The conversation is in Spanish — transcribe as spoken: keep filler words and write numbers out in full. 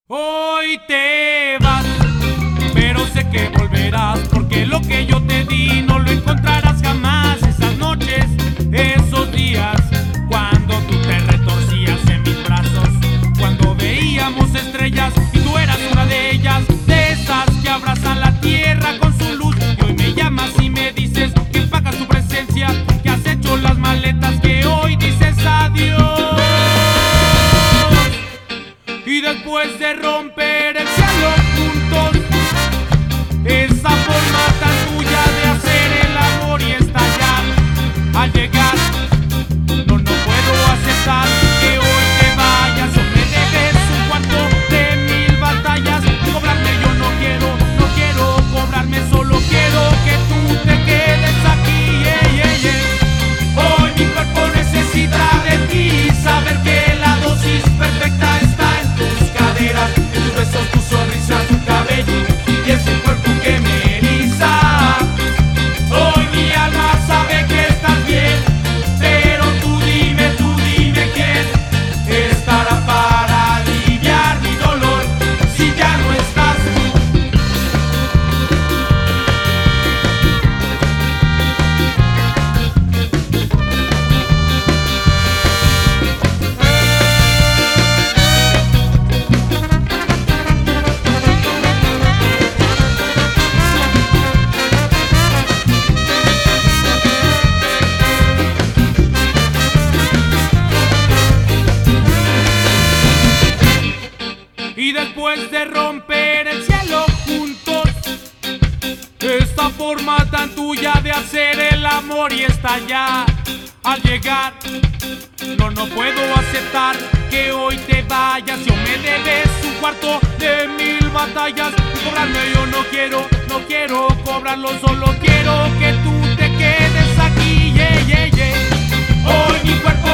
Hoy te vas, pero sé que volverás, porque lo que yo te di no lo encontrarás jamás. Esas noches, esos días, cuando tú te retorcías en mis brazos, cuando veíamos estrellas y tú eras una de ellas, de esas que abrazan la tierra con su luz. Y hoy me llamas y me dices que pagas tu presencia, que has hecho las maletas, que hoy dices adiós. Y después de romper el cielo juntos, esa forma tan tuya de hacer el amor y estallar, al llegar, no, no puedo aceptar que hoy te vayas. O me debes un cuarto de mil batallas. Cobrarme yo no quiero, no quiero cobrarme, solo quiero que tú te quedes aquí. Yeah, yeah, yeah. Hoy mi cuerpo necesita de ti, saber que la dosis perfecta está en tus caderas, en tus besos, tu sonrisa, tu cabello y ese cuerpo que me eriza. Hoy mi alma sabe que estás bien, pero tú dime, tú dime quién estará para aliviar mi dolor si ya no estás tú. Y después de romper el cielo juntos, esta forma tan tuya de hacer el amor y estallar, al llegar, no, no puedo aceptar que hoy te vayas. Yo me debes un cuarto de mil batallas. Y cobrarme yo no quiero, no quiero cobrarlo, solo quiero que tú te quedes aquí. Yeah, yeah, yeah. Hoy mi cuerpo